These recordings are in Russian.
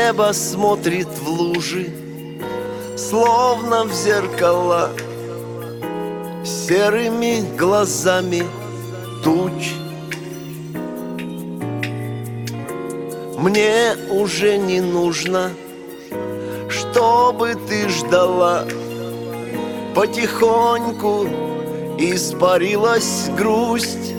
Небо смотрит в лужи, словно в зеркала, серыми глазами туч. Мне уже не нужно, чтобы ты ждала. Потихоньку испарилась грусть.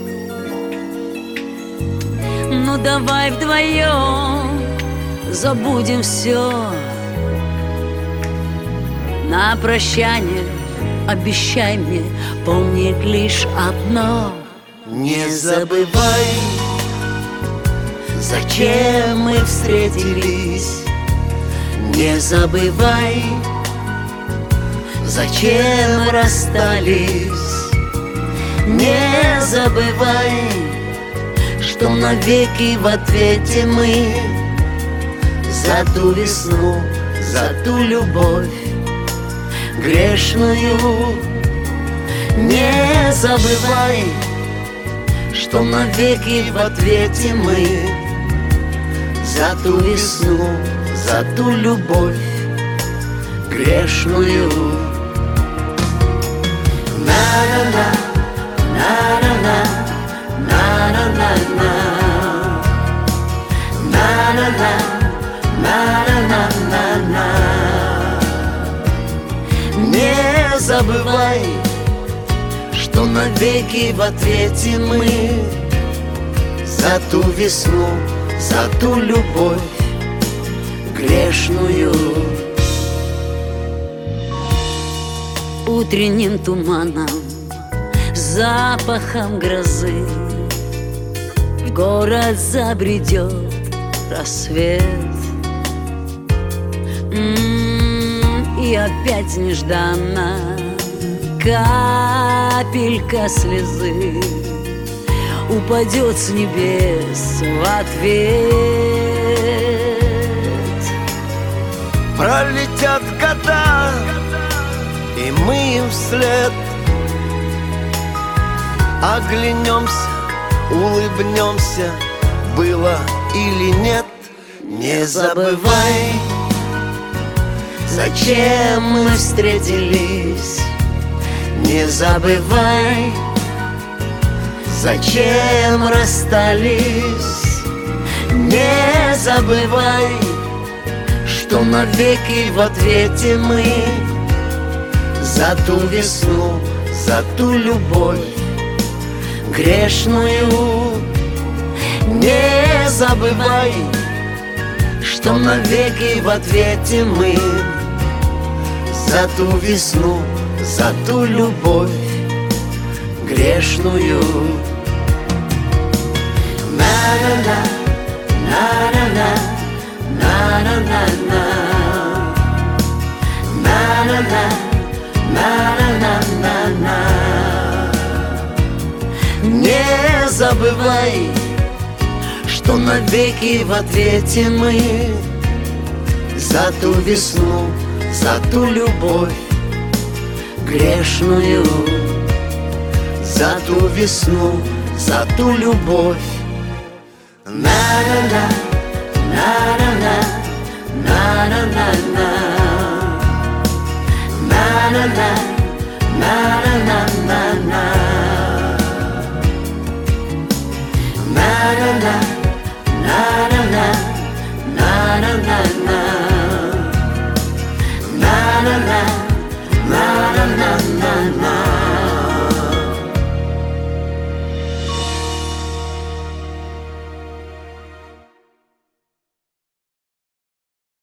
Ну давай вдвоем забудем все. На прощание обещай мне помнить лишь одно: не забывай, зачем мы встретились. Не забывай, зачем расстались. Не забывай, что навеки в ответе мы за ту весну, за ту любовь грешную. Не забывай, что навеки в ответе мы за ту весну, за ту любовь грешную. На-на-на, на-на-на, на-на-на-на, на-на-на, на-на-на-на-на. Не забывай, что навеки в ответе мы за ту весну, за ту любовь грешную. Утренним туманом, запахом грозы в город забредет рассвет. И опять нежданно капелька слезы упадет с небес в ответ. Пролетят года, и мы им вслед оглянемся, улыбнемся, было или нет. Не забывай, зачем мы встретились. Не забывай, зачем расстались. Не забывай, что навеки в ответе мы за ту весну, за ту любовь грешную. Не забывай, что навеки в ответе мы за ту весну, за ту любовь грешную. На-на-на, на-на-на, на-на-на-на, на-на-на, на-на-на-на-на. Не забывай, что навеки в ответе мы за ту весну, за ту любовь грешную. За ту весну, за ту любовь. На-на-на, на-на-на, на-на-на-на, на-на-на, на-на-на-на-на, на-на-на, на-на-на, на-на-на-на.